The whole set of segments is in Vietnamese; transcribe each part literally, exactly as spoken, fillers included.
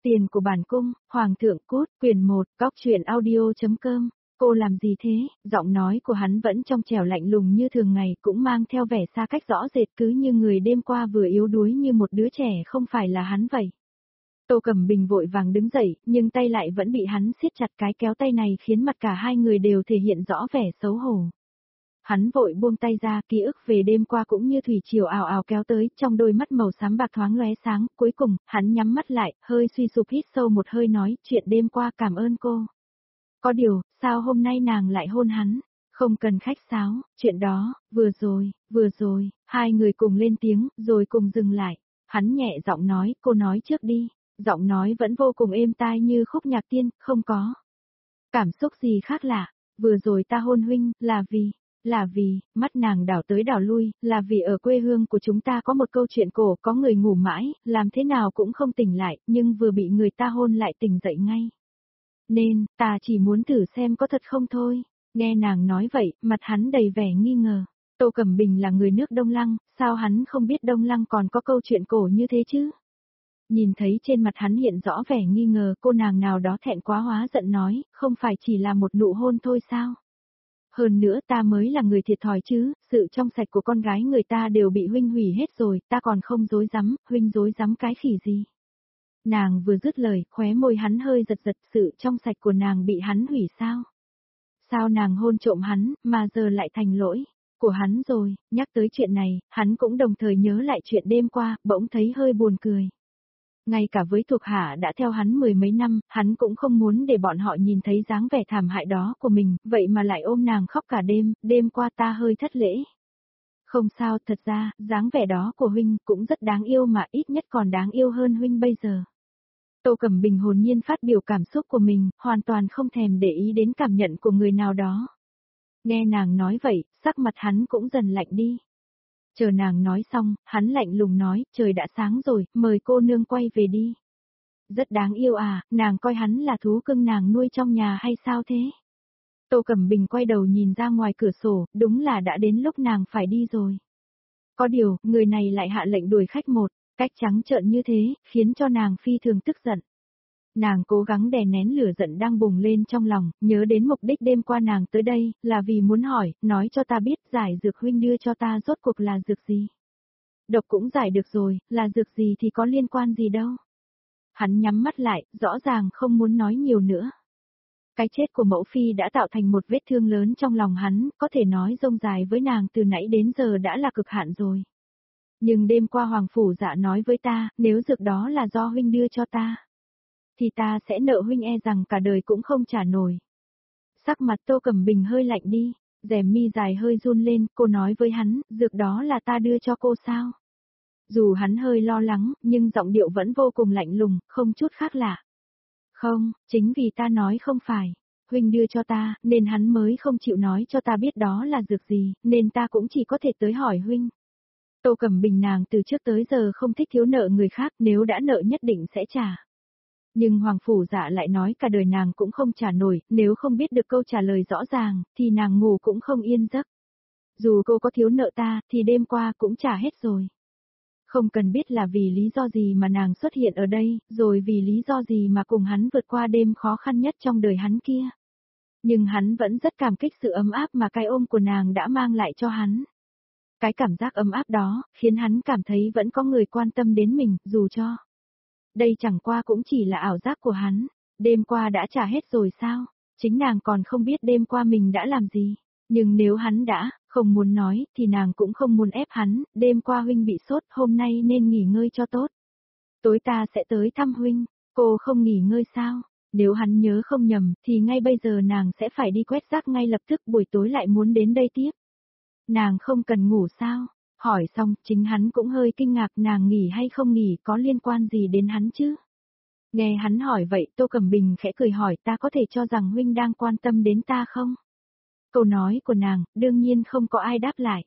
Tiền của bản cung, Hoàng thượng cút, quyển một, góc truyện audio.com. Cô làm gì thế? Giọng nói của hắn vẫn trong trẻo lạnh lùng như thường ngày, cũng mang theo vẻ xa cách rõ rệt, cứ như người đêm qua vừa yếu đuối như một đứa trẻ không phải là hắn vậy. Tô Cẩm Bình vội vàng đứng dậy, nhưng tay lại vẫn bị hắn siết chặt, cái kéo tay này khiến mặt cả hai người đều thể hiện rõ vẻ xấu hổ. Hắn vội buông tay ra, ký ức về đêm qua cũng như thủy triều ào ào kéo tới, trong đôi mắt màu xám bạc thoáng lóe sáng, cuối cùng, hắn nhắm mắt lại, hơi suy sụp hít sâu một hơi nói, chuyện đêm qua cảm ơn cô. Có điều, sao hôm nay nàng lại hôn hắn? Không cần khách sáo, chuyện đó, vừa rồi, vừa rồi, hai người cùng lên tiếng, rồi cùng dừng lại. Hắn nhẹ giọng nói, cô nói trước đi, giọng nói vẫn vô cùng êm tai như khúc nhạc tiên, không có cảm xúc gì khác lạ. Vừa rồi ta hôn huynh, là vì... Là vì, mắt nàng đảo tới đảo lui, là vì ở quê hương của chúng ta có một câu chuyện cổ, có người ngủ mãi, làm thế nào cũng không tỉnh lại, nhưng vừa bị người ta hôn lại tỉnh dậy ngay. Nên, ta chỉ muốn thử xem có thật không thôi. Nghe nàng nói vậy, mặt hắn đầy vẻ nghi ngờ. Tô Cẩm Bình là người nước Đông Lăng, sao hắn không biết Đông Lăng còn có câu chuyện cổ như thế chứ? Nhìn thấy trên mặt hắn hiện rõ vẻ nghi ngờ, cô nàng nào đó thẹn quá hóa giận nói, không phải chỉ là một nụ hôn thôi sao? Hơn nữa ta mới là người thiệt thòi chứ, sự trong sạch của con gái người ta đều bị huynh hủy hết rồi, ta còn không dối rắm, huynh dối rắm cái khỉ gì. Nàng vừa dứt lời, khóe môi hắn hơi giật giật, sự trong sạch của nàng bị hắn hủy sao? Sao nàng hôn trộm hắn, mà giờ lại thành lỗi của hắn rồi? Nhắc tới chuyện này, hắn cũng đồng thời nhớ lại chuyện đêm qua, bỗng thấy hơi buồn cười. Ngay cả với thuộc hạ đã theo hắn mười mấy năm, hắn cũng không muốn để bọn họ nhìn thấy dáng vẻ thảm hại đó của mình, vậy mà lại ôm nàng khóc cả đêm, đêm qua ta hơi thất lễ. Không sao, thật ra, dáng vẻ đó của huynh cũng rất đáng yêu mà ít nhất còn đáng yêu hơn huynh bây giờ. Tô Cẩm Bình hồn nhiên phát biểu cảm xúc của mình, hoàn toàn không thèm để ý đến cảm nhận của người nào đó. Nghe nàng nói vậy, sắc mặt hắn cũng dần lạnh đi. Chờ nàng nói xong, hắn lạnh lùng nói, trời đã sáng rồi, mời cô nương quay về đi. Rất đáng yêu à, nàng coi hắn là thú cưng nàng nuôi trong nhà hay sao thế? Tô Cẩm Bình quay đầu nhìn ra ngoài cửa sổ, đúng là đã đến lúc nàng phải đi rồi. Có điều, người này lại hạ lệnh đuổi khách một, cách trắng trợn như thế, khiến cho nàng phi thường tức giận. Nàng cố gắng đè nén lửa giận đang bùng lên trong lòng, nhớ đến mục đích đêm qua nàng tới đây, là vì muốn hỏi, nói cho ta biết giải dược huynh đưa cho ta rốt cuộc là dược gì. Độc cũng giải được rồi, là dược gì thì có liên quan gì đâu. Hắn nhắm mắt lại, rõ ràng không muốn nói nhiều nữa. Cái chết của mẫu phi đã tạo thành một vết thương lớn trong lòng hắn, có thể nói rông dài với nàng từ nãy đến giờ đã là cực hạn rồi. Nhưng đêm qua Hoàng Phủ Dạ nói với ta, nếu dược đó là do huynh đưa cho ta, thì ta sẽ nợ huynh e rằng cả đời cũng không trả nổi. Sắc mặt Tô Cẩm Bình hơi lạnh đi, rèm mi dài hơi run lên, cô nói với hắn, dược đó là ta đưa cho cô sao? Dù hắn hơi lo lắng, nhưng giọng điệu vẫn vô cùng lạnh lùng, không chút khác lạ. Không, chính vì ta nói không phải, huynh đưa cho ta, nên hắn mới không chịu nói cho ta biết đó là dược gì, nên ta cũng chỉ có thể tới hỏi huynh. Tô Cẩm Bình nàng từ trước tới giờ không thích thiếu nợ người khác, nếu đã nợ nhất định sẽ trả. Nhưng Hoàng Phủ Dạ lại nói cả đời nàng cũng không trả nổi, nếu không biết được câu trả lời rõ ràng, thì nàng ngủ cũng không yên giấc. Dù cô có thiếu nợ ta, thì đêm qua cũng trả hết rồi. Không cần biết là vì lý do gì mà nàng xuất hiện ở đây, rồi vì lý do gì mà cùng hắn vượt qua đêm khó khăn nhất trong đời hắn kia. Nhưng hắn vẫn rất cảm kích sự ấm áp mà cái ôm của nàng đã mang lại cho hắn. Cái cảm giác ấm áp đó, khiến hắn cảm thấy vẫn có người quan tâm đến mình, dù cho đây chẳng qua cũng chỉ là ảo giác của hắn. Đêm qua đã trả hết rồi sao? Chính nàng còn không biết đêm qua mình đã làm gì. Nhưng nếu hắn đã không muốn nói, thì nàng cũng không muốn ép hắn. Đêm qua huynh bị sốt, hôm nay nên nghỉ ngơi cho tốt. Tối ta sẽ tới thăm huynh. Cô không nghỉ ngơi sao? Nếu hắn nhớ không nhầm, thì ngay bây giờ nàng sẽ phải đi quét rác ngay lập tức, buổi tối lại muốn đến đây tiếp. Nàng không cần ngủ sao? Hỏi xong, chính hắn cũng hơi kinh ngạc, nàng nghỉ hay không nghỉ có liên quan gì đến hắn chứ? Nghe hắn hỏi vậy, Tô Cẩm Bình khẽ cười hỏi, ta có thể cho rằng huynh đang quan tâm đến ta không? Câu nói của nàng, đương nhiên không có ai đáp lại.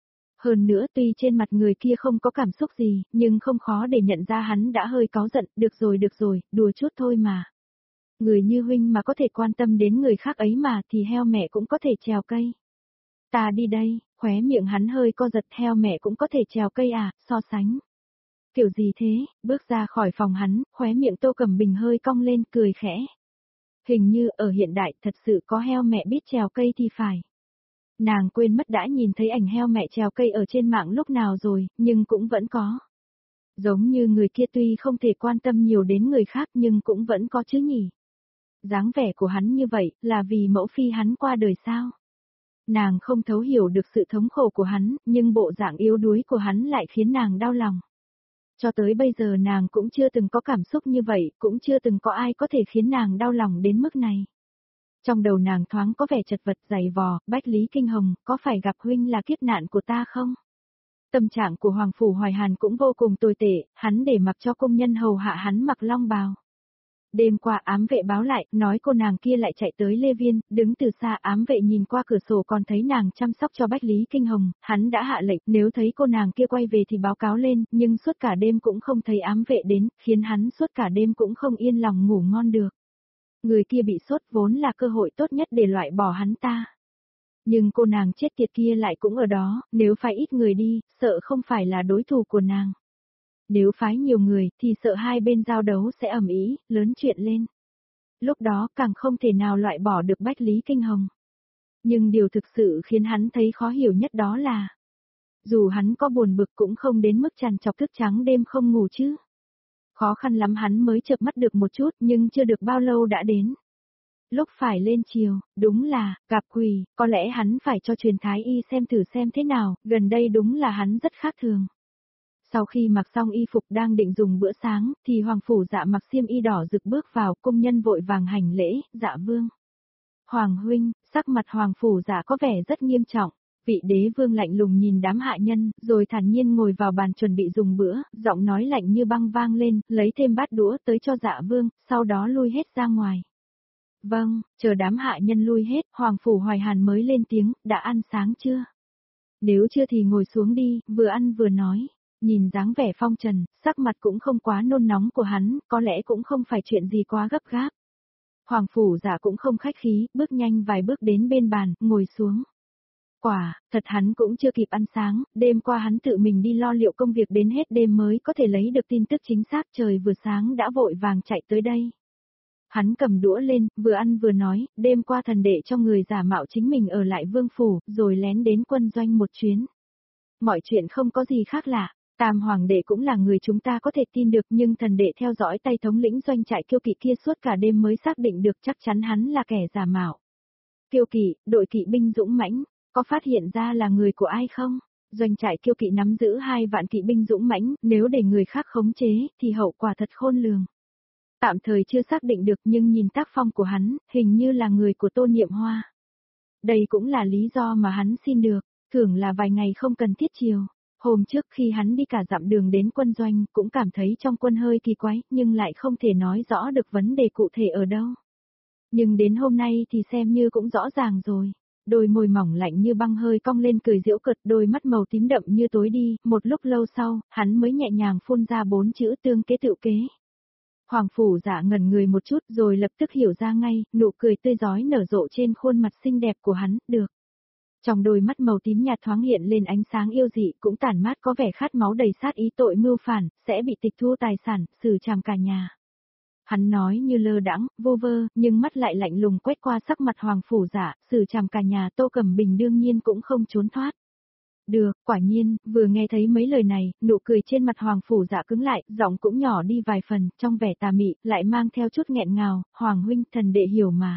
Hơn nữa tuy trên mặt người kia không có cảm xúc gì, nhưng không khó để nhận ra hắn đã hơi cáu giận, được rồi được rồi, đùa chút thôi mà. Người như huynh mà có thể quan tâm đến người khác ấy mà thì heo mẹ cũng có thể trèo cây. Ta đi đây, khóe miệng hắn hơi co giật, theo mẹ cũng có thể trèo cây à, so sánh. Kiểu gì thế, bước ra khỏi phòng hắn, khóe miệng Tô Cẩm Bình hơi cong lên cười khẽ. Hình như ở hiện đại thật sự có heo mẹ biết trèo cây thì phải. Nàng quên mất đã nhìn thấy ảnh heo mẹ trèo cây ở trên mạng lúc nào rồi, nhưng cũng vẫn có. Giống như người kia tuy không thể quan tâm nhiều đến người khác nhưng cũng vẫn có chứ nhỉ. Dáng vẻ của hắn như vậy là vì mẫu phi hắn qua đời sao? Nàng không thấu hiểu được sự thống khổ của hắn, nhưng bộ dạng yếu đuối của hắn lại khiến nàng đau lòng. Cho tới bây giờ nàng cũng chưa từng có cảm xúc như vậy, cũng chưa từng có ai có thể khiến nàng đau lòng đến mức này. Trong đầu nàng thoáng có vẻ chật vật dày vò, Bách Lý Kinh Hồng, có phải gặp huynh là kiếp nạn của ta không? Tâm trạng của Hoàng Phủ Hoài Hàn cũng vô cùng tồi tệ, hắn để mặc cho công nhân hầu hạ hắn mặc long bào. Đêm qua ám vệ báo lại, nói cô nàng kia lại chạy tới Lê Viên, đứng từ xa ám vệ nhìn qua cửa sổ còn thấy nàng chăm sóc cho Bách Lý Kinh Hồng, hắn đã hạ lệnh nếu thấy cô nàng kia quay về thì báo cáo lên, nhưng suốt cả đêm cũng không thấy ám vệ đến, khiến hắn suốt cả đêm cũng không yên lòng ngủ ngon được. Người kia bị sốt vốn là cơ hội tốt nhất để loại bỏ hắn ta. Nhưng cô nàng chết tiệt kia lại cũng ở đó, nếu phải ít người đi, sợ không phải là đối thủ của nàng. Nếu phái nhiều người thì sợ hai bên giao đấu sẽ ầm ĩ, lớn chuyện lên. Lúc đó càng không thể nào loại bỏ được Bách Lý Kinh Hồng. Nhưng điều thực sự khiến hắn thấy khó hiểu nhất đó là, dù hắn có buồn bực cũng không đến mức trằn trọc thức trắng đêm không ngủ chứ. Khó khăn lắm hắn mới chợp mắt được một chút nhưng chưa được bao lâu đã đến. Lúc phải lên chiều, đúng là, gặp quỷ, có lẽ hắn phải cho truyền thái y xem thử xem thế nào, gần đây đúng là hắn rất khác thường. Sau khi mặc xong y phục đang định dùng bữa sáng, thì Hoàng Phủ Dạ mặc xiêm y đỏ rực bước vào, công nhân vội vàng hành lễ, dạ vương. Hoàng huynh, sắc mặt Hoàng Phủ Dạ có vẻ rất nghiêm trọng, vị đế vương lạnh lùng nhìn đám hạ nhân, rồi thản nhiên ngồi vào bàn chuẩn bị dùng bữa, giọng nói lạnh như băng vang lên, lấy thêm bát đũa tới cho dạ vương, sau đó lui hết ra ngoài. Vâng, chờ đám hạ nhân lui hết, Hoàng Phủ Hoài Hàn mới lên tiếng, đã ăn sáng chưa? Nếu chưa thì ngồi xuống đi, vừa ăn vừa nói. Nhìn dáng vẻ phong trần, sắc mặt cũng không quá nôn nóng của hắn, có lẽ cũng không phải chuyện gì quá gấp gáp. Hoàng Phủ Dạ cũng không khách khí, bước nhanh vài bước đến bên bàn, ngồi xuống. Quả, thật hắn cũng chưa kịp ăn sáng, đêm qua hắn tự mình đi lo liệu công việc đến hết đêm mới có thể lấy được tin tức chính xác, trời vừa sáng đã vội vàng chạy tới đây. Hắn cầm đũa lên, vừa ăn vừa nói, đêm qua thần đệ cho người giả mạo chính mình ở lại vương phủ, rồi lén đến quân doanh một chuyến. Mọi chuyện không có gì khác lạ. Tam hoàng đệ cũng là người chúng ta có thể tin được nhưng thần đệ theo dõi tay thống lĩnh doanh trại Kiêu Kỵ kia suốt cả đêm mới xác định được chắc chắn hắn là kẻ giả mạo. Kiêu Kỵ, đội kỵ binh dũng mãnh, có phát hiện ra là người của ai không? Doanh trại Kiêu Kỵ nắm giữ hai vạn kỵ binh dũng mãnh, nếu để người khác khống chế thì hậu quả thật khôn lường. Tạm thời chưa xác định được nhưng nhìn tác phong của hắn, hình như là người của Tô Niệm Hoa. Đây cũng là lý do mà hắn xin được, thưởng là vài ngày không cần thiết chiều. Hôm trước khi hắn đi cả dặm đường đến quân doanh, cũng cảm thấy trong quân hơi kỳ quái, nhưng lại không thể nói rõ được vấn đề cụ thể ở đâu. Nhưng đến hôm nay thì xem như cũng rõ ràng rồi. Đôi môi mỏng lạnh như băng hơi cong lên cười giễu cợt, đôi mắt màu tím đậm như tối đi, một lúc lâu sau, hắn mới nhẹ nhàng phun ra bốn chữ tương kế tự kế. Hoàng Phủ Dạ ngẩn người một chút rồi lập tức hiểu ra ngay, nụ cười tươi rói nở rộ trên khuôn mặt xinh đẹp của hắn, được. Trong đôi mắt màu tím nhạt thoáng hiện lên ánh sáng yêu dị cũng tản mát có vẻ khát máu đầy sát ý tội mưu phản, sẽ bị tịch thu tài sản, xử trảm cả nhà. Hắn nói như lơ đãng, vô vơ, nhưng mắt lại lạnh lùng quét qua sắc mặt Hoàng Phủ Dạ, xử trảm cả nhà Tô Cẩm Bình đương nhiên cũng không trốn thoát. Được, quả nhiên, vừa nghe thấy mấy lời này, nụ cười trên mặt Hoàng Phủ Dạ cứng lại, giọng cũng nhỏ đi vài phần, trong vẻ tà mị, lại mang theo chút nghẹn ngào, Hoàng huynh, thần đệ hiểu mà.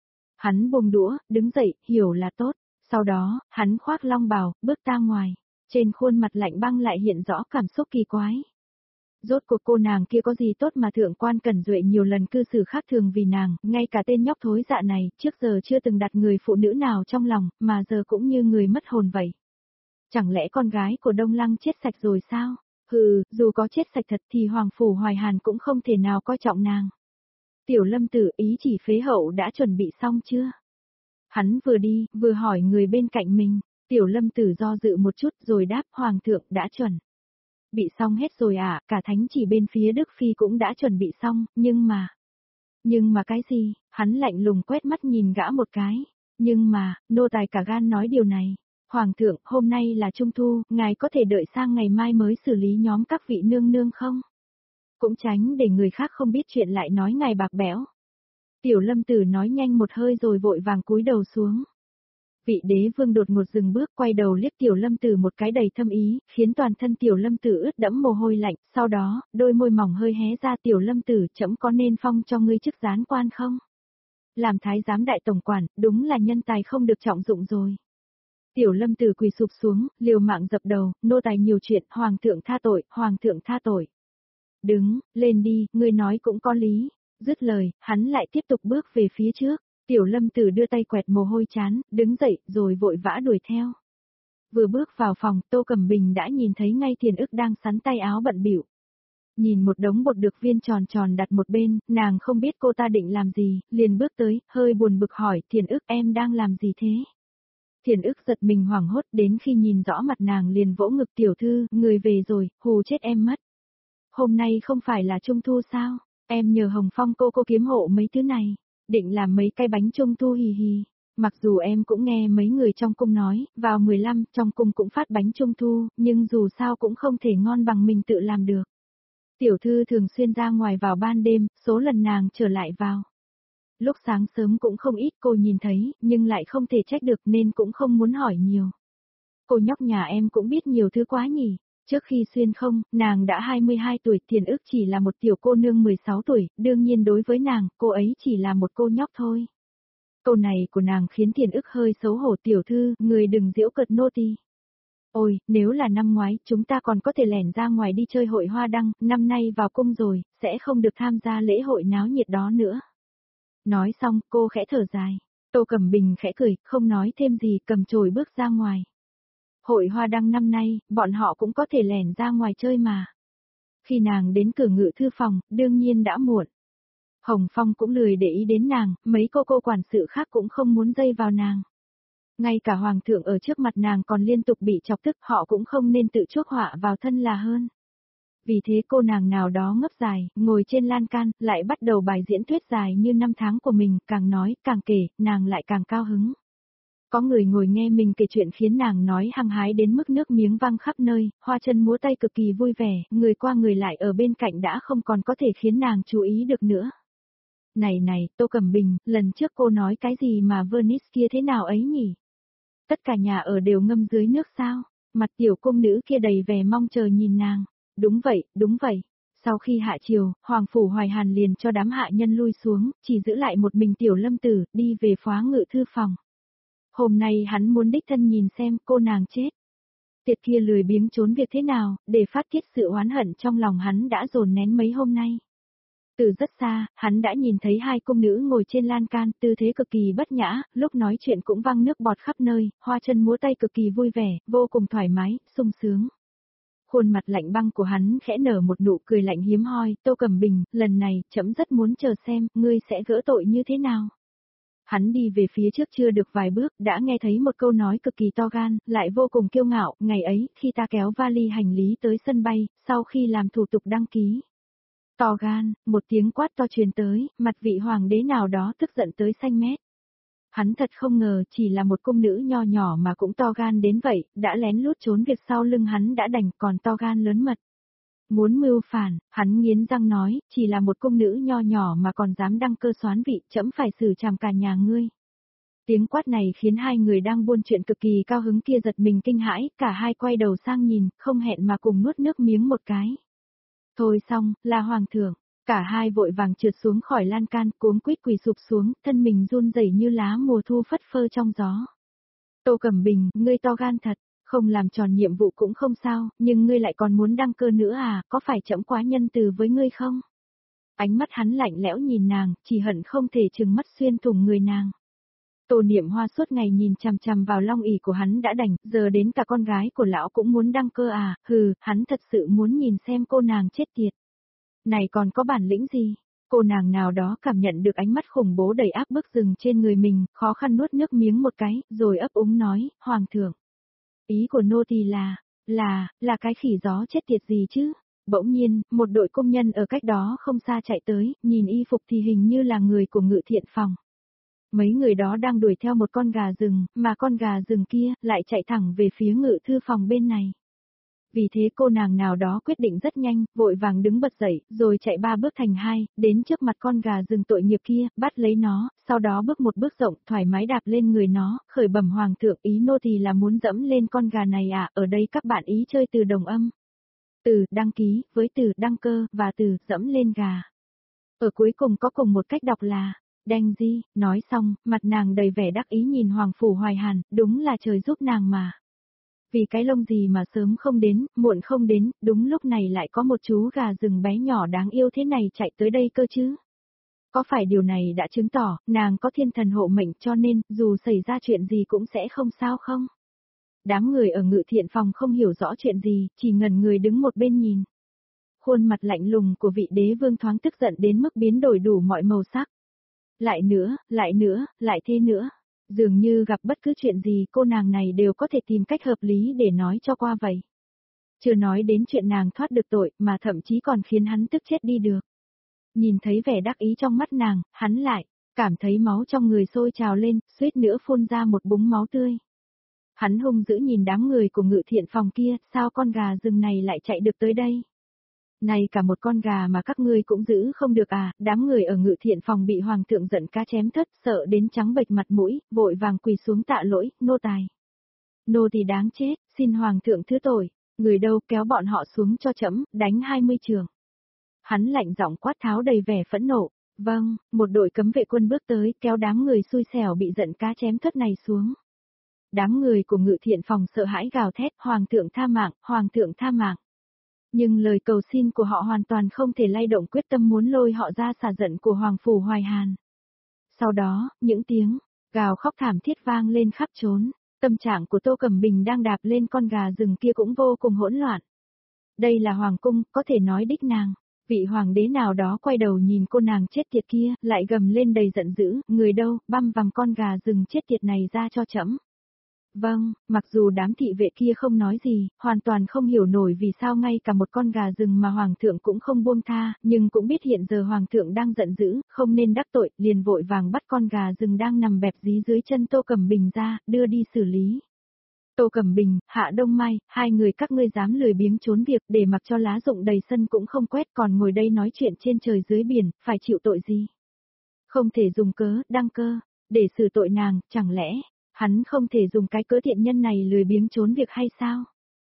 Hắn buông đũa, đứng dậy, hiểu là tốt. Sau đó, hắn khoác long bào, bước ra ngoài. Trên khuôn mặt lạnh băng lại hiện rõ cảm xúc kỳ quái. Rốt cuộc cô nàng kia có gì tốt mà thượng quan Cẩn Duệ nhiều lần cư xử khác thường vì nàng, ngay cả tên nhóc thối dạ này, trước giờ chưa từng đặt người phụ nữ nào trong lòng, mà giờ cũng như người mất hồn vậy. Chẳng lẽ con gái của Đông Lăng chết sạch rồi sao? Hừ, dù có chết sạch thật thì Hoàng Phủ Hoài Hàn cũng không thể nào coi trọng nàng. Tiểu Lâm Tử, ý chỉ phế hậu đã chuẩn bị xong chưa? Hắn vừa đi, vừa hỏi người bên cạnh mình, Tiểu Lâm Tử do dự một chút rồi đáp, Hoàng thượng đã chuẩn. Bị xong hết rồi à, cả thánh chỉ bên phía Đức Phi cũng đã chuẩn bị xong, nhưng mà... Nhưng mà cái gì, hắn lạnh lùng quét mắt nhìn gã một cái, nhưng mà, nô tài cả gan nói điều này. Hoàng thượng, hôm nay là Trung Thu, ngài có thể đợi sang ngày mai mới xử lý nhóm các vị nương nương không? Cũng tránh để người khác không biết chuyện lại nói ngài bạc bẽo. Tiểu Lâm Tử nói nhanh một hơi rồi vội vàng cúi đầu xuống. Vị đế vương đột ngột dừng bước, quay đầu liếc Tiểu Lâm Tử một cái đầy thâm ý, khiến toàn thân Tiểu Lâm Tử ướt đẫm mồ hôi lạnh, sau đó, đôi môi mỏng hơi hé ra. Tiểu Lâm Tử, trẫm có nên phong cho ngươi chức gián quan không? Làm thái giám đại tổng quản, đúng là nhân tài không được trọng dụng rồi. Tiểu Lâm Tử quỳ sụp xuống, liều mạng dập đầu, nô tài nhiều chuyện, hoàng thượng tha tội, hoàng thượng tha tội. Đứng, lên đi, ngươi nói cũng có lý. Dứt lời, hắn lại tiếp tục bước về phía trước. Tiểu Lâm Tử đưa tay quẹt mồ hôi chán, đứng dậy, rồi vội vã đuổi theo. Vừa bước vào phòng, Tô Cẩm Bình đã nhìn thấy ngay Thiền Ức đang sắn tay áo bận bịu. Nhìn một đống bột được viên tròn tròn đặt một bên, nàng không biết cô ta định làm gì, liền bước tới, hơi buồn bực hỏi, Thiền Ức em đang làm gì thế? Thiền Ức giật mình hoảng hốt, đến khi nhìn rõ mặt nàng liền vỗ ngực, tiểu thư, người về rồi, hù chết em mất. Hôm nay không phải là Trung Thu sao? Em nhờ Hồng Phong cô cô kiếm hộ mấy thứ này, định làm mấy cái bánh Trung Thu hì hì. Mặc dù em cũng nghe mấy người trong cung nói, vào mười lăm trong cung cũng phát bánh Trung Thu, nhưng dù sao cũng không thể ngon bằng mình tự làm được. Tiểu thư thường xuyên ra ngoài vào ban đêm, số lần nàng trở lại vào. Lúc sáng sớm cũng không ít cô nhìn thấy, nhưng lại không thể trách được nên cũng không muốn hỏi nhiều. Cô nhóc nhà em cũng biết nhiều thứ quá nhỉ. Trước khi xuyên không, nàng đã hai mươi hai tuổi, Thiền Ức chỉ là một tiểu cô nương mười sáu tuổi, đương nhiên đối với nàng, cô ấy chỉ là một cô nhóc thôi. Câu này của nàng khiến Thiền Ức hơi xấu hổ, tiểu thư, người đừng giễu cợt nô tỳ. Ôi, nếu là năm ngoái, chúng ta còn có thể lẻn ra ngoài đi chơi hội hoa đăng, năm nay vào cung rồi, sẽ không được tham gia lễ hội náo nhiệt đó nữa. Nói xong, cô khẽ thở dài. Tô Cẩm Bình khẽ cười, không nói thêm gì, cầm chổi bước ra ngoài. Hội hoa đăng năm nay, bọn họ cũng có thể lẻn ra ngoài chơi mà. Khi nàng đến cửa ngự thư phòng, đương nhiên đã muộn. Hồng Phong cũng lười để ý đến nàng, mấy cô cô quản sự khác cũng không muốn dây vào nàng. Ngay cả hoàng thượng ở trước mặt nàng còn liên tục bị chọc tức, họ cũng không nên tự chuốc họa vào thân là hơn. Vì thế cô nàng nào đó ngấp dài, ngồi trên lan can, lại bắt đầu bài diễn thuyết dài như năm tháng của mình, càng nói, càng kể, nàng lại càng cao hứng. Có người ngồi nghe mình kể chuyện khiến nàng nói hăng hái đến mức nước miếng văng khắp nơi, hoa chân múa tay cực kỳ vui vẻ, người qua người lại ở bên cạnh đã không còn có thể khiến nàng chú ý được nữa. Này này, Tô Cẩm Bình, lần trước cô nói cái gì mà Venice kia thế nào ấy nhỉ? Tất cả nhà ở đều ngâm dưới nước sao? Mặt tiểu cung nữ kia đầy vẻ mong chờ nhìn nàng. Đúng vậy, đúng vậy. Sau khi hạ triều, Hoàng Phủ Hoài Hàn liền cho đám hạ nhân lui xuống, chỉ giữ lại một mình Tiểu Lâm Tử, đi về phá ngự thư phòng. Hôm nay hắn muốn đích thân nhìn xem cô nàng chết. Tiệt kia lười biếng trốn việc thế nào, để phát tiết sự oán hận trong lòng hắn đã dồn nén mấy hôm nay. Từ rất xa, hắn đã nhìn thấy hai cung nữ ngồi trên lan can, tư thế cực kỳ bất nhã, lúc nói chuyện cũng văng nước bọt khắp nơi, hoa chân múa tay cực kỳ vui vẻ, vô cùng thoải mái, sung sướng. Khuôn mặt lạnh băng của hắn khẽ nở một nụ cười lạnh hiếm hoi, Tô Cẩm Bình, lần này, trẫm rất muốn chờ xem, ngươi sẽ gỡ tội như thế nào. Hắn đi về phía trước chưa được vài bước, đã nghe thấy một câu nói cực kỳ to gan, lại vô cùng kiêu ngạo, ngày ấy, khi ta kéo vali hành lý tới sân bay, sau khi làm thủ tục đăng ký. To gan, một tiếng quát to truyền tới, mặt vị hoàng đế nào đó tức giận tới xanh mét. Hắn thật không ngờ chỉ là một cung nữ nho nhỏ mà cũng to gan đến vậy, đã lén lút trốn việc sau lưng hắn đã đành còn to gan lớn mật. Muốn mưu phản, hắn nghiến răng nói, chỉ là một cung nữ nho nhỏ mà còn dám đăng cơ soán vị, trẫm phải xử trảm cả nhà ngươi. Tiếng quát này khiến hai người đang buôn chuyện cực kỳ cao hứng kia giật mình kinh hãi, cả hai quay đầu sang nhìn, không hẹn mà cùng nuốt nước miếng một cái. Thôi xong, là hoàng thượng. Cả hai vội vàng trượt xuống khỏi lan can, cuống quýt quỳ sụp xuống, thân mình run rẩy như lá mùa thu phất phơ trong gió. Tô Cẩm Bình, ngươi to gan thật, không làm tròn nhiệm vụ cũng không sao, nhưng ngươi lại còn muốn đăng cơ nữa à, có phải trẫm quá nhân từ với ngươi không? Ánh mắt hắn lạnh lẽo nhìn nàng, chỉ hận không thể trừng mắt xuyên thủng người nàng. Tô Niệm Hoa suốt ngày nhìn chằm chằm vào long ỷ của hắn đã đành, giờ đến cả con gái của lão cũng muốn đăng cơ à, hừ, hắn thật sự muốn nhìn xem cô nàng chết tiệt. Này còn có bản lĩnh gì? Cô nàng nào đó cảm nhận được ánh mắt khủng bố đầy áp bức dừng trên người mình, khó khăn nuốt nước miếng một cái, rồi ấp úng nói, Hoàng thượng. Ý của nô tỳ là, là, là cái khỉ gió chết tiệt gì chứ? Bỗng nhiên, một đội công nhân ở cách đó không xa chạy tới, nhìn y phục thì hình như là người của ngự thiện phòng. Mấy người đó đang đuổi theo một con gà rừng, mà con gà rừng kia lại chạy thẳng về phía ngự thư phòng bên này. Vì thế cô nàng nào đó quyết định rất nhanh, vội vàng đứng bật dậy, rồi chạy ba bước thành hai, đến trước mặt con gà rừng tội nghiệp kia, bắt lấy nó, sau đó bước một bước rộng, thoải mái đạp lên người nó, khởi bẩm hoàng thượng, ý nô tỳ là muốn dẫm lên con gà này à, ở đây các bạn ý chơi từ đồng âm. Từ đăng ký, với từ đăng cơ, và từ dẫm lên gà. Ở cuối cùng có cùng một cách đọc là, đanh di, nói xong, mặt nàng đầy vẻ đắc ý nhìn Hoàng Phủ Hoài Hàn, đúng là trời giúp nàng mà. Vì cái lông gì mà sớm không đến, muộn không đến, đúng lúc này lại có một chú gà rừng bé nhỏ đáng yêu thế này chạy tới đây cơ chứ. Có phải điều này đã chứng tỏ, nàng có thiên thần hộ mệnh cho nên, dù xảy ra chuyện gì cũng sẽ không sao không? Đám người ở ngự thiện phòng không hiểu rõ chuyện gì, chỉ ngẩn người đứng một bên nhìn. Khuôn mặt lạnh lùng của vị đế vương thoáng tức giận đến mức biến đổi đủ mọi màu sắc. Lại nữa, lại nữa, lại thế nữa. Dường như gặp bất cứ chuyện gì cô nàng này đều có thể tìm cách hợp lý để nói cho qua vậy. Chưa nói đến chuyện nàng thoát được tội mà thậm chí còn khiến hắn tức chết đi được. Nhìn thấy vẻ đắc ý trong mắt nàng, hắn lại, cảm thấy máu trong người sôi trào lên, suýt nữa phun ra một búng máu tươi. Hắn hung dữ nhìn đám người của ngự thiện phòng kia, sao con gà rừng này lại chạy được tới đây? Này cả một con gà mà các ngươi cũng giữ không được à, đám người ở ngự thiện phòng bị hoàng thượng giận cá chém thất, sợ đến trắng bệch mặt mũi, vội vàng quỳ xuống tạ lỗi, nô tài. Nô thì đáng chết, xin hoàng thượng thứ tội, người đâu kéo bọn họ xuống cho trẫm, đánh hai mươi trường. Hắn lạnh giọng quát tháo đầy vẻ phẫn nộ, vâng, một đội cấm vệ quân bước tới kéo đám người xui xẻo bị giận cá chém thất này xuống. Đám người của ngự thiện phòng sợ hãi gào thét, hoàng thượng tha mạng, hoàng thượng tha mạng. Nhưng lời cầu xin của họ hoàn toàn không thể lay động quyết tâm muốn lôi họ ra xả giận của Hoàng Phủ Hoài Hàn. Sau đó, những tiếng gào khóc thảm thiết vang lên khắp trốn, tâm trạng của Tô Cẩm Bình đang đạp lên con gà rừng kia cũng vô cùng hỗn loạn. Đây là Hoàng Cung, có thể nói đích nàng. Vị hoàng đế nào đó quay đầu nhìn cô nàng chết tiệt kia, lại gầm lên đầy giận dữ, người đâu, băm vằm con gà rừng chết tiệt này ra cho trẫm. Vâng, mặc dù đám thị vệ kia không nói gì, hoàn toàn không hiểu nổi vì sao ngay cả một con gà rừng mà hoàng thượng cũng không buông tha, nhưng cũng biết hiện giờ hoàng thượng đang giận dữ, không nên đắc tội, liền vội vàng bắt con gà rừng đang nằm bẹp dí dưới chân Tô Cẩm Bình ra, đưa đi xử lý. Tô Cẩm Bình, Hạ Đông Mai, hai người các ngươi dám lười biếng trốn việc để mặc cho lá rụng đầy sân cũng không quét còn ngồi đây nói chuyện trên trời dưới biển, phải chịu tội gì? Không thể dùng cớ, đăng cơ, để xử tội nàng, chẳng lẽ... Hắn không thể dùng cái cớ thiện nhân này lười biếng trốn việc hay sao?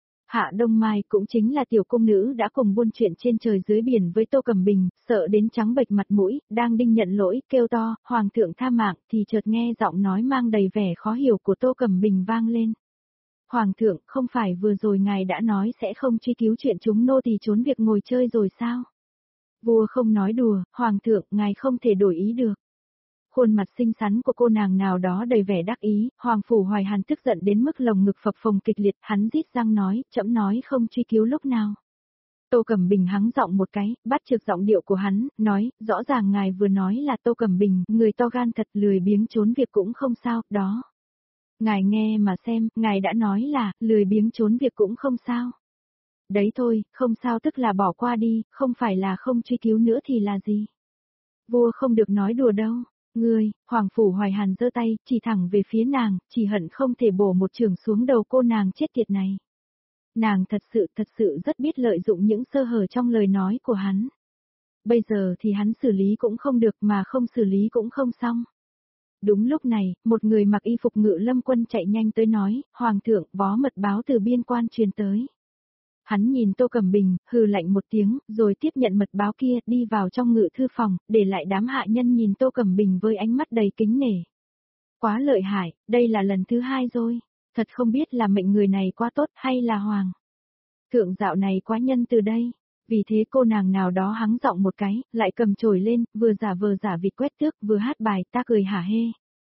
Hạ Đông Mai cũng chính là tiểu cung nữ đã cùng buôn chuyện trên trời dưới biển với Tô Cẩm Bình, sợ đến trắng bệch mặt mũi, đang đinh nhận lỗi, kêu to, hoàng thượng tha mạng, thì chợt nghe giọng nói mang đầy vẻ khó hiểu của Tô Cẩm Bình vang lên. Hoàng thượng, không phải vừa rồi ngài đã nói sẽ không truy cứu chuyện chúng nô tỳ trốn việc ngồi chơi rồi sao? Vua không nói đùa, hoàng thượng, ngài không thể đổi ý được. Khuôn mặt xinh xắn của cô nàng nào đó đầy vẻ đắc ý, Hoàng Phủ Hoài Hàn tức giận đến mức lồng ngực phập phồng kịch liệt, hắn rít răng nói, trẫm nói không truy cứu lúc nào. Tô Cẩm Bình hắng giọng một cái, bắt chước giọng điệu của hắn, nói, rõ ràng ngài vừa nói là Tô Cẩm Bình, người to gan thật lười biếng trốn việc cũng không sao, đó. Ngài nghe mà xem, ngài đã nói là, lười biếng trốn việc cũng không sao. Đấy thôi, không sao tức là bỏ qua đi, không phải là không truy cứu nữa thì là gì. Vua không được nói đùa đâu. Ngươi, Hoàng Phủ Hoài Hàn giơ tay, chỉ thẳng về phía nàng, chỉ hận không thể bổ một trường xuống đầu cô nàng chết tiệt này. Nàng thật sự, thật sự rất biết lợi dụng những sơ hở trong lời nói của hắn. Bây giờ thì hắn xử lý cũng không được mà không xử lý cũng không xong. Đúng lúc này, một người mặc y phục ngự lâm quân chạy nhanh tới nói, Hoàng thượng, vó mật báo từ biên quan truyền tới. Hắn nhìn Tô Cẩm Bình, hừ lạnh một tiếng, rồi tiếp nhận mật báo kia, đi vào trong ngự thư phòng, để lại đám hạ nhân nhìn Tô Cẩm Bình với ánh mắt đầy kính nể. Quá lợi hại, đây là lần thứ hai rồi, thật không biết là mệnh người này quá tốt hay là hoàng. Thượng dạo này quá nhân từ đây, vì thế cô nàng nào đó hắng giọng một cái, lại cầm chổi lên, vừa giả vờ giả vịt quét tước, vừa hát bài, ta cười hả hê.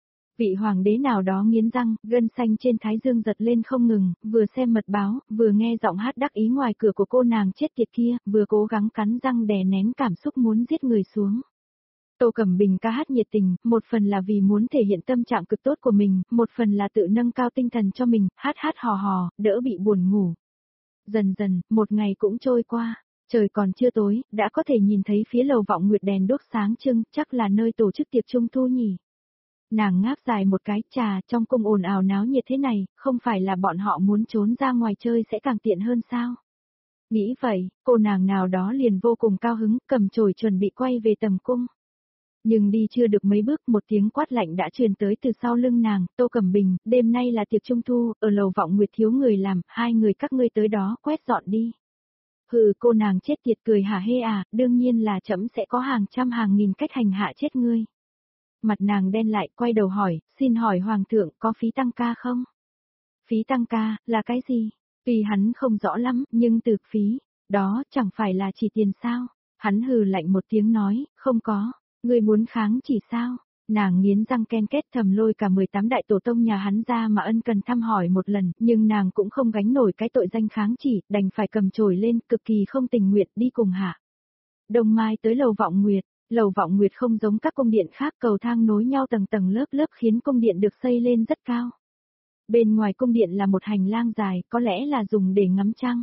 Vị hoàng đế nào đó nghiến răng, gân xanh trên thái dương giật lên không ngừng, vừa xem mật báo, vừa nghe giọng hát đắc ý ngoài cửa của cô nàng chết tiệt kia, vừa cố gắng cắn răng đè nén cảm xúc muốn giết người xuống. Tô Cẩm Bình ca hát nhiệt tình, một phần là vì muốn thể hiện tâm trạng cực tốt của mình, một phần là tự nâng cao tinh thần cho mình, hát hát hò hò, đỡ bị buồn ngủ. Dần dần, một ngày cũng trôi qua, trời còn chưa tối, đã có thể nhìn thấy phía lầu vọng nguyệt đèn đốt sáng trưng, chắc là nơi tổ chức tiệc trung thu nhỉ. Nàng ngáp dài một cái, trà, trong cung ồn ào náo nhiệt thế này, không phải là bọn họ muốn trốn ra ngoài chơi sẽ càng tiện hơn sao? Nghĩ vậy, cô nàng nào đó liền vô cùng cao hứng, cầm chổi chuẩn bị quay về tầm cung. Nhưng đi chưa được mấy bước, một tiếng quát lạnh đã truyền tới từ sau lưng nàng, Tô Cẩm Bình, đêm nay là tiệc trung thu, ở lầu Vọng Nguyệt thiếu người làm, hai người các ngươi tới đó quét dọn đi. Hừ, cô nàng chết tiệt cười hả hê à, đương nhiên là trẫm sẽ có hàng trăm hàng nghìn cách hành hạ chết ngươi. Mặt nàng đen lại, quay đầu hỏi, xin hỏi hoàng thượng có phí tăng ca không? Phí tăng ca, là cái gì? Tuy hắn không rõ lắm, nhưng từ phí, đó chẳng phải là chỉ tiền sao? Hắn hừ lạnh một tiếng nói, không có, ngươi muốn kháng chỉ sao? Nàng nghiến răng ken kết thầm lôi cả mười tám đại tổ tông nhà hắn ra mà ân cần thăm hỏi một lần, nhưng nàng cũng không gánh nổi cái tội danh kháng chỉ, đành phải cầm chổi lên, cực kỳ không tình nguyện đi cùng hạ. Đông Mai tới lầu Vọng Nguyệt, lầu Vọng Nguyệt không giống các cung điện khác, cầu thang nối nhau tầng tầng lớp lớp khiến cung điện được xây lên rất cao. Bên ngoài cung điện là một hành lang dài, có lẽ là dùng để ngắm trăng.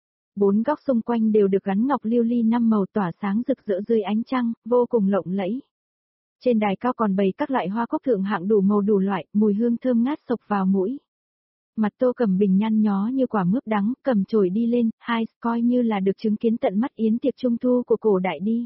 Bốn góc xung quanh đều được gắn ngọc lưu ly năm màu tỏa sáng rực rỡ dưới ánh trăng, vô cùng lộng lẫy. Trên đài cao còn bày các loại hoa cúc thượng hạng đủ màu đủ loại, mùi hương thơm ngát sộc vào mũi. Mặt Tô Cẩm Bình nhăn nhó như quả mướp đắng, cầm chổi đi lên, hai, coi như là được chứng kiến tận mắt yến tiệc trung thu của cổ đại đi.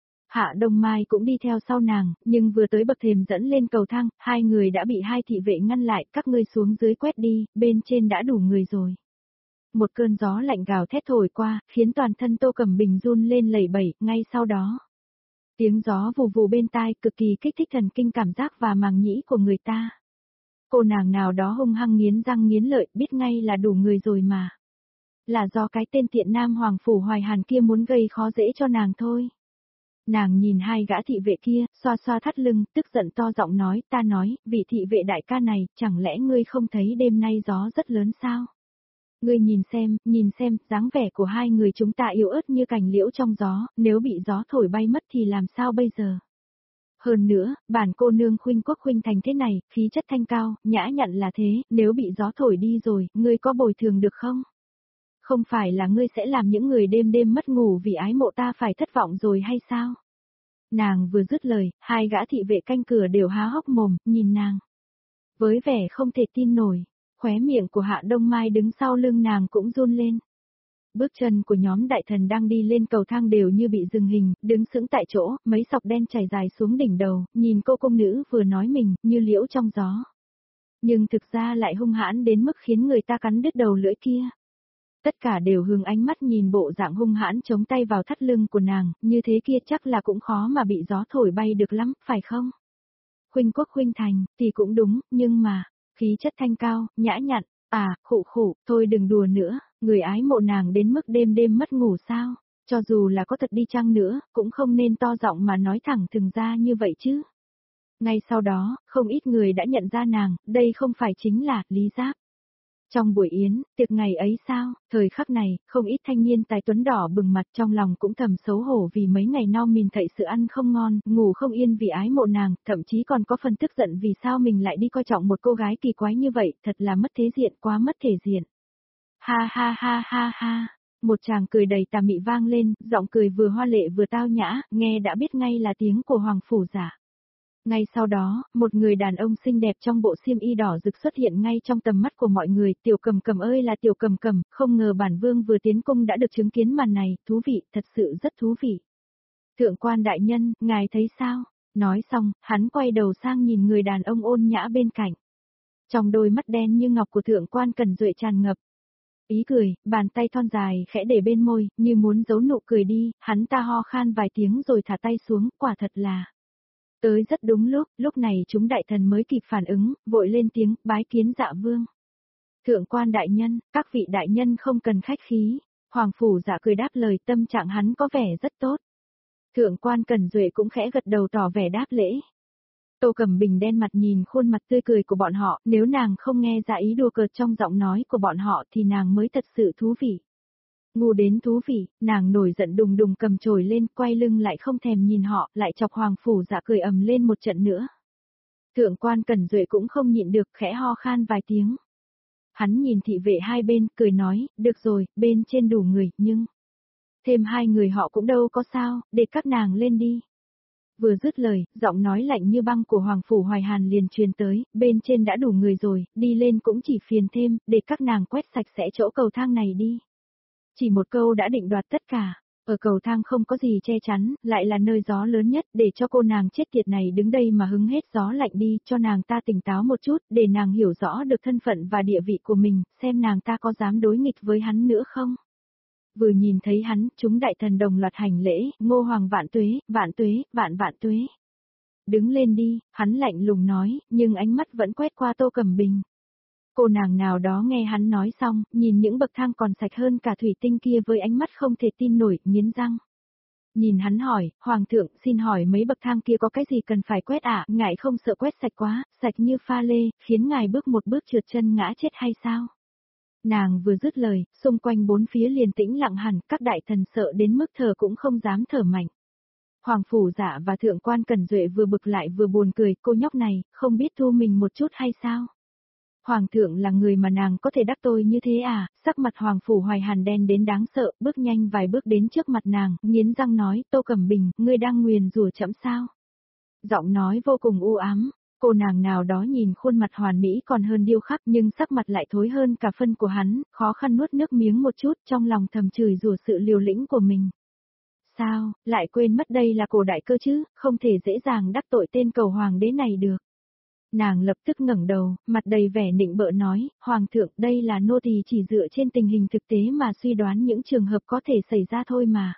Hạ Đông Mai cũng đi theo sau nàng, nhưng vừa tới bậc thềm dẫn lên cầu thang, hai người đã bị hai thị vệ ngăn lại, các ngươi xuống dưới quét đi, bên trên đã đủ người rồi. Một cơn gió lạnh gào thét thổi qua, khiến toàn thân Tô Cẩm Bình run lên lẩy bẩy, ngay sau đó. Tiếng gió vù vù bên tai cực kỳ kích thích thần kinh cảm giác và màng nhĩ của người ta. Cô nàng nào đó hung hăng nghiến răng nghiến lợi, biết ngay là đủ người rồi mà. Là do cái tên tiện nam Hoàng Phủ Hoài Hàn kia muốn gây khó dễ cho nàng thôi. Nàng nhìn hai gã thị vệ kia, xoa xoa thắt lưng, tức giận to giọng nói, ta nói, vị thị vệ đại ca này, chẳng lẽ ngươi không thấy đêm nay gió rất lớn sao? Ngươi nhìn xem, nhìn xem, dáng vẻ của hai người chúng ta yếu ớt như cành liễu trong gió, nếu bị gió thổi bay mất thì làm sao bây giờ? Hơn nữa, bản cô nương khuynh quốc khuynh thành thế này, khí chất thanh cao, nhã nhặn là thế, nếu bị gió thổi đi rồi, ngươi có bồi thường được không? Không phải là ngươi sẽ làm những người đêm đêm mất ngủ vì ái mộ ta phải thất vọng rồi hay sao? Nàng vừa dứt lời, hai gã thị vệ canh cửa đều há hốc mồm, nhìn nàng. Với vẻ không thể tin nổi, khóe miệng của Hạ Đông Mai đứng sau lưng nàng cũng run lên. Bước chân của nhóm đại thần đang đi lên cầu thang đều như bị dừng hình, đứng sững tại chỗ, mấy sọc đen chảy dài xuống đỉnh đầu, nhìn cô công nữ vừa nói mình, như liễu trong gió. Nhưng thực ra lại hung hãn đến mức khiến người ta cắn đứt đầu lưỡi kia. Tất cả đều hướng ánh mắt nhìn bộ dạng hung hãn chống tay vào thắt lưng của nàng, như thế kia chắc là cũng khó mà bị gió thổi bay được lắm, phải không? Khuynh quốc khuynh thành, thì cũng đúng, nhưng mà, khí chất thanh cao, nhã nhặn, à, khụ khụ, thôi đừng đùa nữa, người ái mộ nàng đến mức đêm đêm mất ngủ sao? Cho dù là có thật đi chăng nữa, cũng không nên to giọng mà nói thẳng thừng ra như vậy chứ. Ngay sau đó, không ít người đã nhận ra nàng, đây không phải chính là Lý Giáp. Trong buổi yến, tiệc ngày ấy sao, thời khắc này, không ít thanh niên tài tuấn đỏ bừng mặt trong lòng cũng thầm xấu hổ vì mấy ngày no mìn thậy sự ăn không ngon, ngủ không yên vì ái mộ nàng, thậm chí còn có phần tức giận vì sao mình lại đi coi trọng một cô gái kỳ quái như vậy, thật là mất thế diện, quá mất thể diện. Ha ha ha ha ha, một chàng cười đầy tà mị vang lên, giọng cười vừa hoa lệ vừa tao nhã, nghe đã biết ngay là tiếng của Hoàng Phủ Giả. Ngay sau đó, một người đàn ông xinh đẹp trong bộ xiêm y đỏ rực xuất hiện ngay trong tầm mắt của mọi người, Tiểu Cầm Cầm ơi là Tiểu Cầm Cầm, không ngờ bản vương vừa tiến cung đã được chứng kiến màn này, thú vị, thật sự rất thú vị. Thượng quan đại nhân, ngài thấy sao? Nói xong, hắn quay đầu sang nhìn người đàn ông ôn nhã bên cạnh. Trong đôi mắt đen như ngọc của thượng quan Cẩn Duệ tràn ngập ý cười, bàn tay thon dài khẽ để bên môi, như muốn giấu nụ cười đi, hắn ta ho khan vài tiếng rồi thả tay xuống, quả thật là. Tới rất đúng lúc, lúc này chúng đại thần mới kịp phản ứng, vội lên tiếng, bái kiến dạ vương. Thượng quan đại nhân, các vị đại nhân không cần khách khí, Hoàng Phủ Dạ cười đáp lời, tâm trạng hắn có vẻ rất tốt. Thượng quan Cẩn Duệ cũng khẽ gật đầu tỏ vẻ đáp lễ. Tô Cẩm Bình đen mặt nhìn khuôn mặt tươi cười của bọn họ, nếu nàng không nghe ra ý đùa cợt trong giọng nói của bọn họ thì nàng mới thật sự thú vị. Ngu đến thú vị, nàng nổi giận đùng đùng cầm chổi lên, quay lưng lại không thèm nhìn họ, lại chọc Hoàng Phủ Dạ cười ầm lên một trận nữa. Thượng quan Cẩn Duệ cũng không nhịn được, khẽ ho khan vài tiếng. Hắn nhìn thị vệ hai bên, cười nói, được rồi, bên trên đủ người, nhưng... thêm hai người họ cũng đâu có sao, để các nàng lên đi. Vừa dứt lời, giọng nói lạnh như băng của Hoàng Phủ Hoài Hàn liền truyền tới, bên trên đã đủ người rồi, đi lên cũng chỉ phiền thêm, để các nàng quét sạch sẽ chỗ cầu thang này đi. Chỉ một câu đã định đoạt tất cả. Ở cầu thang không có gì che chắn, lại là nơi gió lớn nhất, để cho cô nàng chết tiệt này đứng đây mà hứng hết gió lạnh đi, cho nàng ta tỉnh táo một chút, để nàng hiểu rõ được thân phận và địa vị của mình, xem nàng ta có dám đối nghịch với hắn nữa không. Vừa nhìn thấy hắn, chúng đại thần đồng loạt hành lễ, Ngô Hoàng vạn tuế, vạn tuế, vạn vạn tuế. Đứng lên đi, hắn lạnh lùng nói, nhưng ánh mắt vẫn quét qua Tô Cẩm Bình. Cô nàng nào đó nghe hắn nói xong, nhìn những bậc thang còn sạch hơn cả thủy tinh kia với ánh mắt không thể tin nổi, nghiến răng. Nhìn hắn hỏi, Hoàng thượng, xin hỏi mấy bậc thang kia có cái gì cần phải quét ạ, à? Ngài không sợ quét sạch quá, sạch như pha lê, khiến ngài bước một bước trượt chân ngã chết hay sao? Nàng vừa dứt lời, xung quanh bốn phía liền tĩnh lặng hẳn, các đại thần sợ đến mức thở cũng không dám thở mạnh. Hoàng phủ dạ và thượng quan Cẩn Duệ vừa bực lại vừa buồn cười, cô nhóc này, không biết thu mình một chút hay sao? Hoàng thượng là người mà nàng có thể đắc tội như thế à, sắc mặt Hoàng Phủ Hoài Hàn đen đến đáng sợ, bước nhanh vài bước đến trước mặt nàng, nghiến răng nói, Tô Cẩm Bình, ngươi đang nguyền rủa trẫm sao? Giọng nói vô cùng u ám, cô nàng nào đó nhìn khuôn mặt hoàn mỹ còn hơn điêu khắc nhưng sắc mặt lại thối hơn cả phân của hắn, khó khăn nuốt nước miếng một chút trong lòng thầm chửi rủa sự liều lĩnh của mình. Sao, lại quên mất đây là cổ đại cơ chứ, không thể dễ dàng đắc tội tên cầu hoàng đế này được. Nàng lập tức ngẩng đầu, mặt đầy vẻ nịnh bợ nói, Hoàng thượng, đây là nô tỳ chỉ dựa trên tình hình thực tế mà suy đoán những trường hợp có thể xảy ra thôi mà.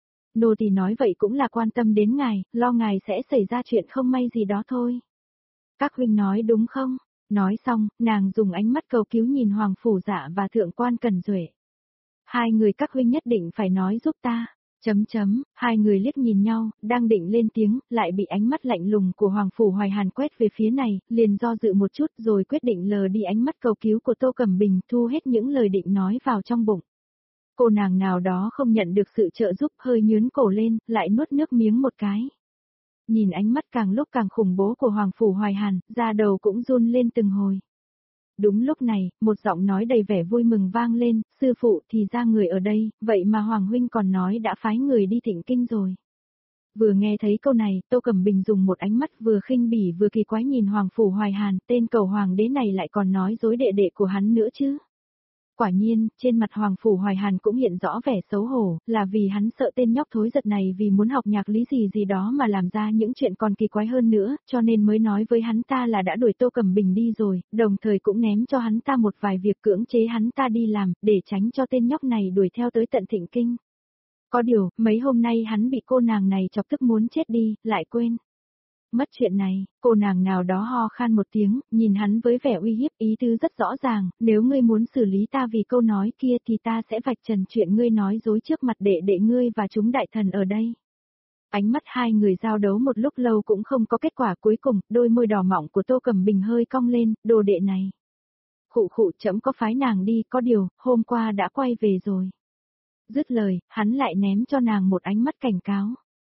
Nô tỳ nói vậy cũng là quan tâm đến ngài, lo ngài sẽ xảy ra chuyện không may gì đó thôi. Các huynh nói đúng không? Nói xong, nàng dùng ánh mắt cầu cứu nhìn Hoàng Phủ Dạ và Thượng quan Cẩn Duệ. Hai người các huynh nhất định phải nói giúp ta. Chấm chấm, hai người liếc nhìn nhau, đang định lên tiếng, lại bị ánh mắt lạnh lùng của Hoàng Phủ Hoài Hàn quét về phía này, liền do dự một chút rồi quyết định lờ đi ánh mắt cầu cứu của Tô Cẩm Bình, thu hết những lời định nói vào trong bụng. Cô nàng nào đó không nhận được sự trợ giúp, hơi nhướn cổ lên, lại nuốt nước miếng một cái. Nhìn ánh mắt càng lúc càng khủng bố của Hoàng Phủ Hoài Hàn, da đầu cũng run lên từng hồi. Đúng lúc này, một giọng nói đầy vẻ vui mừng vang lên, sư phụ thì ra người ở đây, vậy mà Hoàng huynh còn nói đã phái người đi thỉnh kinh rồi. Vừa nghe thấy câu này, Tô Cẩm Bình dùng một ánh mắt vừa khinh bỉ vừa kỳ quái nhìn Hoàng Phủ Hoài Hàn, tên cầu hoàng đế này lại còn nói dối đệ đệ của hắn nữa chứ. Quả nhiên, trên mặt Hoàng Phủ Hoài Hàn cũng hiện rõ vẻ xấu hổ, là vì hắn sợ tên nhóc thối giật này vì muốn học nhạc lý gì gì đó mà làm ra những chuyện còn kỳ quái hơn nữa, cho nên mới nói với hắn ta là đã đuổi Tô Cẩm Bình đi rồi, đồng thời cũng ném cho hắn ta một vài việc cưỡng chế hắn ta đi làm, để tránh cho tên nhóc này đuổi theo tới tận Thịnh Kinh. Có điều, mấy hôm nay hắn bị cô nàng này chọc tức muốn chết đi, lại quên. Mất chuyện này, cô nàng nào đó ho khan một tiếng, nhìn hắn với vẻ uy hiếp, ý tứ rất rõ ràng, nếu ngươi muốn xử lý ta vì câu nói kia thì ta sẽ vạch trần chuyện ngươi nói dối trước mặt đệ đệ ngươi và chúng đại thần ở đây. Ánh mắt hai người giao đấu một lúc lâu cũng không có kết quả, cuối cùng, đôi môi đỏ mọng của Tô Cẩm Bình hơi cong lên, đồ đệ này. Khụ khụ, trẫm có phái nàng đi, có điều, hôm qua đã quay về rồi. Dứt lời, hắn lại ném cho nàng một ánh mắt cảnh cáo.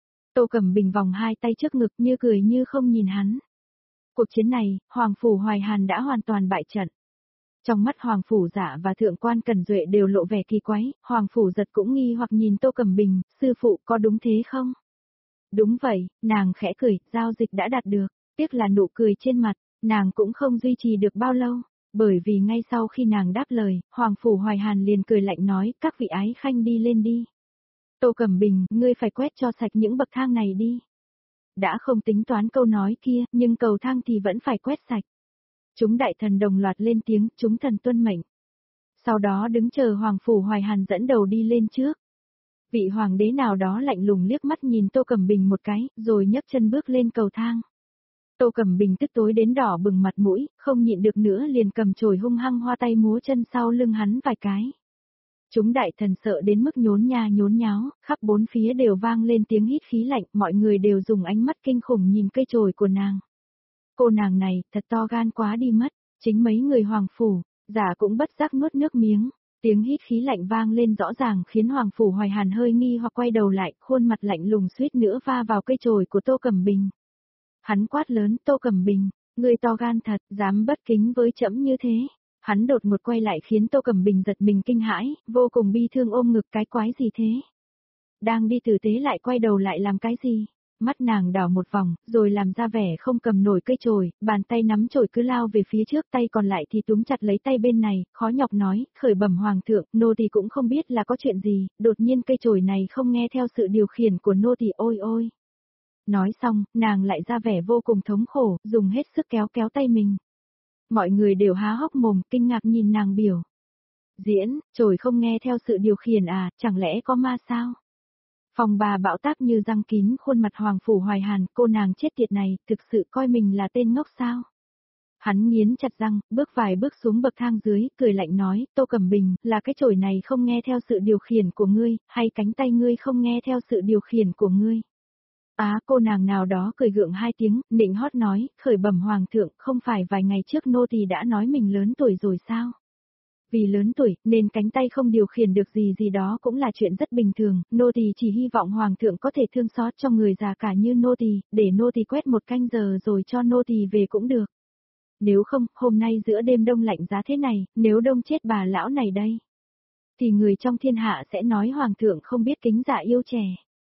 Tô Cẩm Bình vòng hai tay trước ngực như cười như không nhìn hắn. Cuộc chiến này, Hoàng Phủ Hoài Hàn đã hoàn toàn bại trận. Trong mắt Hoàng Phủ Dạ và Thượng quan Cẩn Duệ đều lộ vẻ kỳ quái, Hoàng Phủ Giật cũng nghi hoặc nhìn Tô Cẩm Bình, sư phụ có đúng thế không? Đúng vậy, nàng khẽ cười, giao dịch đã đạt được, tiếc là nụ cười trên mặt, nàng cũng không duy trì được bao lâu, bởi vì ngay sau khi nàng đáp lời, Hoàng Phủ Hoài Hàn liền cười lạnh nói, các vị ái khanh đi lên đi. Tô Cẩm Bình, ngươi phải quét cho sạch những bậc thang này đi. Đã không tính toán câu nói kia, nhưng cầu thang thì vẫn phải quét sạch. Chúng đại thần đồng loạt lên tiếng, chúng thần tuân mệnh. Sau đó đứng chờ Hoàng Phủ Hoài Hàn dẫn đầu đi lên trước. Vị hoàng đế nào đó lạnh lùng liếc mắt nhìn Tô Cẩm Bình một cái, rồi nhấc chân bước lên cầu thang. Tô Cẩm Bình tức tối đến đỏ bừng mặt mũi, không nhịn được nữa liền cầm chổi hung hăng hoa tay múa chân sau lưng hắn vài cái. Chúng đại thần sợ đến mức nhốn nha nhốn nháo, khắp bốn phía đều vang lên tiếng hít khí lạnh, mọi người đều dùng ánh mắt kinh khủng nhìn cây chổi của nàng. Cô nàng này, thật to gan quá đi mất, chính mấy người Hoàng Phủ, giả cũng bất giác nuốt nước miếng. Tiếng hít khí lạnh vang lên rõ ràng khiến Hoàng Phủ Hoài Hàn hơi nghi hoặc quay đầu lại, khuôn mặt lạnh lùng suýt nữa va vào cây chổi của Tô Cẩm Bình. Hắn quát lớn, Tô Cẩm Bình, người to gan thật, dám bất kính với trẫm như thế. Hắn đột ngột quay lại khiến Tô Cẩm Bình giật mình kinh hãi, vô cùng bi thương ôm ngực, cái quái gì thế? Đang đi tử tế lại quay đầu lại làm cái gì? Mắt nàng đảo một vòng, rồi làm ra vẻ không cầm nổi cây chổi, bàn tay nắm chổi cứ lao về phía trước, tay còn lại thì túm chặt lấy tay bên này, khó nhọc nói, khởi bẩm hoàng thượng, nô tỳ cũng không biết là có chuyện gì, đột nhiên cây chổi này không nghe theo sự điều khiển của nô tỳ, ôi ôi. Nói xong, nàng lại ra vẻ vô cùng thống khổ, dùng hết sức kéo kéo tay mình. Mọi người đều há hốc mồm, kinh ngạc nhìn nàng biểu diễn, chổi không nghe theo sự điều khiển à, chẳng lẽ có ma sao? Phòng bà bão táp như răng kín khuôn mặt Hoàng Phủ Hoài Hàn, cô nàng chết tiệt này, thực sự coi mình là tên ngốc sao? Hắn nghiến chặt răng, bước vài bước xuống bậc thang dưới, cười lạnh nói, Tô Cẩm Bình, là cái chổi này không nghe theo sự điều khiển của ngươi, hay cánh tay ngươi không nghe theo sự điều khiển của ngươi? Á, à, cô nàng nào đó cười gượng hai tiếng, nịnh hót nói, khởi bẩm hoàng thượng, không phải vài ngày trước nô tỳ đã nói mình lớn tuổi rồi sao? Vì lớn tuổi, nên cánh tay không điều khiển được gì gì đó cũng là chuyện rất bình thường, nô tỳ chỉ hy vọng hoàng thượng có thể thương xót cho người già cả như nô tỳ, để nô tỳ quét một canh giờ rồi cho nô tỳ về cũng được. Nếu không, hôm nay giữa đêm đông lạnh giá thế này, nếu đông chết bà lão này đây, thì người trong thiên hạ sẽ nói hoàng thượng không biết kính dạ yêu trẻ.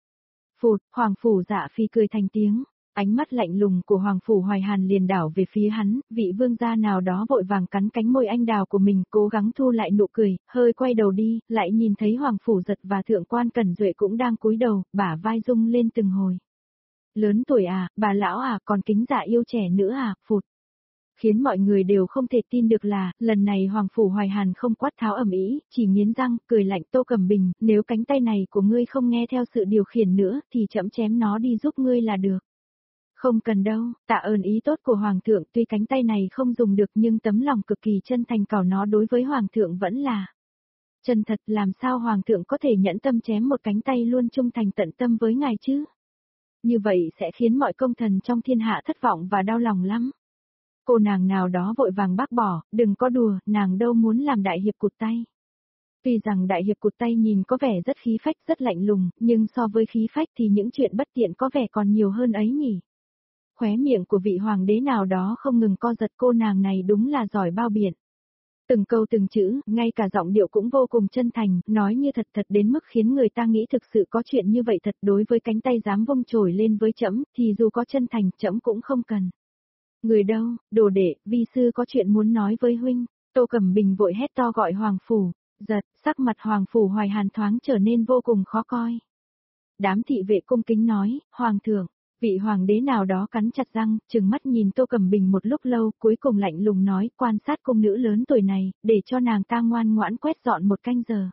Phụt, Hoàng Phủ Dạ Phi cười thành tiếng, ánh mắt lạnh lùng của Hoàng Phủ Hoài Hàn liền đảo về phía hắn, vị vương gia nào đó vội vàng cắn cánh môi anh đào của mình, cố gắng thu lại nụ cười, hơi quay đầu đi, lại nhìn thấy Hoàng Phủ Giật và Thượng quan Cẩn Duệ cũng đang cúi đầu, bả vai rung lên từng hồi. Lớn tuổi à, bà lão à, còn kính dạ yêu trẻ nữa à, phụt. Khiến mọi người đều không thể tin được là, lần này Hoàng Phủ Hoài Hàn không quát tháo ầm ĩ, chỉ nghiến răng, cười lạnh, Tô Cẩm Bình, nếu cánh tay này của ngươi không nghe theo sự điều khiển nữa, thì chậm chém nó đi giúp ngươi là được. Không cần đâu, tạ ơn ý tốt của Hoàng thượng, tuy cánh tay này không dùng được nhưng tấm lòng cực kỳ chân thành cào nó đối với Hoàng thượng vẫn là chân thật, làm sao Hoàng thượng có thể nhẫn tâm chém một cánh tay luôn trung thành tận tâm với ngài chứ? Như vậy sẽ khiến mọi công thần trong thiên hạ thất vọng và đau lòng lắm. Cô nàng nào đó vội vàng bác bỏ, đừng có đùa, nàng đâu muốn làm đại hiệp cụt tay. Tuy rằng đại hiệp cụt tay nhìn có vẻ rất khí phách, rất lạnh lùng, nhưng so với khí phách thì những chuyện bất tiện có vẻ còn nhiều hơn ấy nhỉ. Khóe miệng của vị hoàng đế nào đó không ngừng co giật, cô nàng này đúng là giỏi bao biện. Từng câu từng chữ, ngay cả giọng điệu cũng vô cùng chân thành, nói như thật thật đến mức khiến người ta nghĩ thực sự có chuyện như vậy thật. Đối với cánh tay dám vung chổi lên với trẫm, thì dù có chân thành, trẫm cũng không cần. Người đâu, đồ đệ, vi sư có chuyện muốn nói với huynh. Tô Cẩm Bình vội hét to gọi Hoàng Phủ Giật, sắc mặt Hoàng Phủ Hoài Hàn thoáng trở nên vô cùng khó coi. Đám thị vệ cung kính nói, Hoàng thượng, vị hoàng đế nào đó cắn chặt răng, trừng mắt nhìn Tô Cẩm Bình một lúc lâu, cuối cùng lạnh lùng nói, quan sát cung nữ lớn tuổi này, để cho nàng ta ngoan ngoãn quét dọn một canh giờ.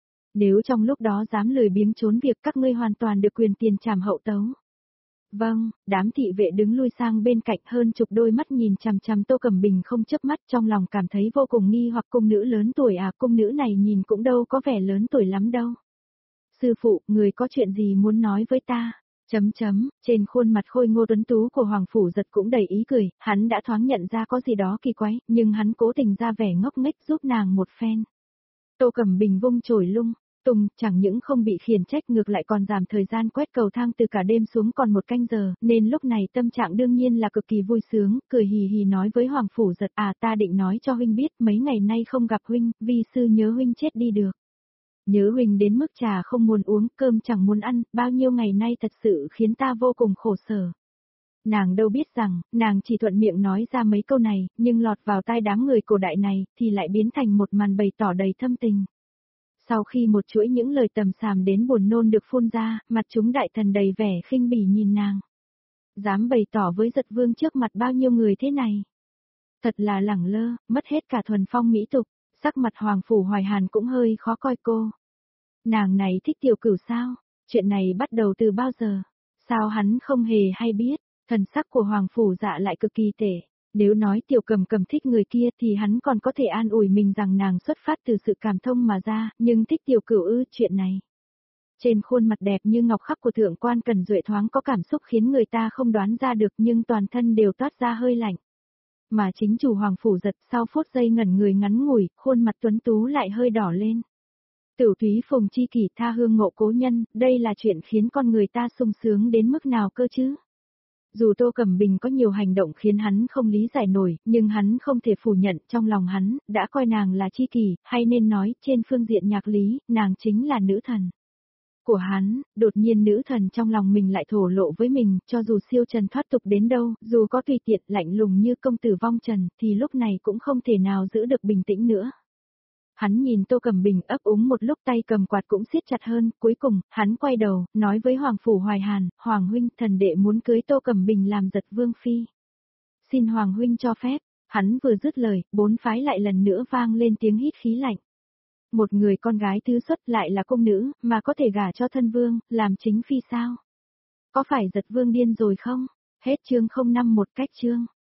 Nếu trong lúc đó dám lười biếng trốn việc, các ngươi hoàn toàn được quyền tiền trảm hậu tấu. Vâng, đám thị vệ đứng lui sang bên cạnh, hơn chục đôi mắt nhìn chằm chằm Tô Cẩm Bình không chớp mắt, trong lòng cảm thấy vô cùng nghi hoặc, cung nữ lớn tuổi à, cung nữ này nhìn cũng đâu có vẻ lớn tuổi lắm đâu. Sư phụ, người có chuyện gì muốn nói với ta? Chấm chấm, trên khuôn mặt khôi ngô tuấn tú của Hoàng Phủ Giật cũng đầy ý cười, hắn đã thoáng nhận ra có gì đó kỳ quái, nhưng hắn cố tình ra vẻ ngốc nghếch giúp nàng một phen. Tô Cẩm Bình vung chổi lung tung, chẳng những không bị khiển trách ngược lại còn giảm thời gian quét cầu thang từ cả đêm xuống còn một canh giờ, nên lúc này tâm trạng đương nhiên là cực kỳ vui sướng, cười hì hì nói với Hoàng Phủ Giật, à ta định nói cho huynh biết, mấy ngày nay không gặp huynh, vi sư nhớ huynh chết đi được. Nhớ huynh đến mức trà không muốn uống, cơm chẳng muốn ăn, bao nhiêu ngày nay thật sự khiến ta vô cùng khổ sở. Nàng đâu biết rằng, nàng chỉ thuận miệng nói ra mấy câu này, nhưng lọt vào tai đám người cổ đại này, thì lại biến thành một màn bày tỏ đầy thâm tình. Sau khi một chuỗi những lời tầm xàm đến buồn nôn được phun ra, mặt chúng đại thần đầy vẻ khinh bỉ nhìn nàng. Dám bày tỏ với Giật Vương trước mặt bao nhiêu người thế này. Thật là lẳng lơ, mất hết cả thuần phong mỹ tục, sắc mặt Hoàng Phủ Hoài Hàn cũng hơi khó coi cô. Nàng này thích Tiểu Cửu sao? Chuyện này bắt đầu từ bao giờ? Sao hắn không hề hay biết? Thần sắc của Hoàng Phủ Dạ lại cực kỳ tệ. Nếu nói Tiểu Cầm Cầm thích người kia thì hắn còn có thể an ủi mình rằng nàng xuất phát từ sự cảm thông mà ra, nhưng thích Tiểu Cửu ư, chuyện này. Trên khuôn mặt đẹp như ngọc khắc của Thượng quan Cẩn Duệ thoáng có cảm xúc khiến người ta không đoán ra được, nhưng toàn thân đều toát ra hơi lạnh. Mà chính chủ Hoàng Phủ Giật sau phút giây ngẩn người ngắn ngủi, khuôn mặt tuấn tú lại hơi đỏ lên. Tiểu Thúy Phùng chi kỷ tha hương ngộ cố nhân, đây là chuyện khiến con người ta sung sướng đến mức nào cơ chứ? Dù Tô Cẩm Bình có nhiều hành động khiến hắn không lý giải nổi, nhưng hắn không thể phủ nhận trong lòng hắn, đã coi nàng là chi kỷ, hay nên nói, trên phương diện nhạc lý, nàng chính là nữ thần. của hắn, đột nhiên nữ thần trong lòng mình lại thổ lộ với mình, cho dù siêu trần thoát tục đến đâu, dù có tùy tiện lạnh lùng như công tử vong trần, thì lúc này cũng không thể nào giữ được bình tĩnh nữa. Hắn nhìn Tô Cẩm Bình ấp úng một lúc, tay cầm quạt cũng siết chặt hơn, cuối cùng, hắn quay đầu, nói với Hoàng Phủ Hoài Hàn, Hoàng huynh, thần đệ muốn cưới Tô Cẩm Bình làm giật vương phi. Xin Hoàng huynh cho phép, hắn vừa dứt lời, bốn phái lại lần nữa vang lên tiếng hít khí lạnh. Một người con gái thứ xuất lại là cung nữ, mà có thể gả cho thân vương, làm chính phi sao? Có phải giật vương điên rồi không? Hết chương không năm một cách chương.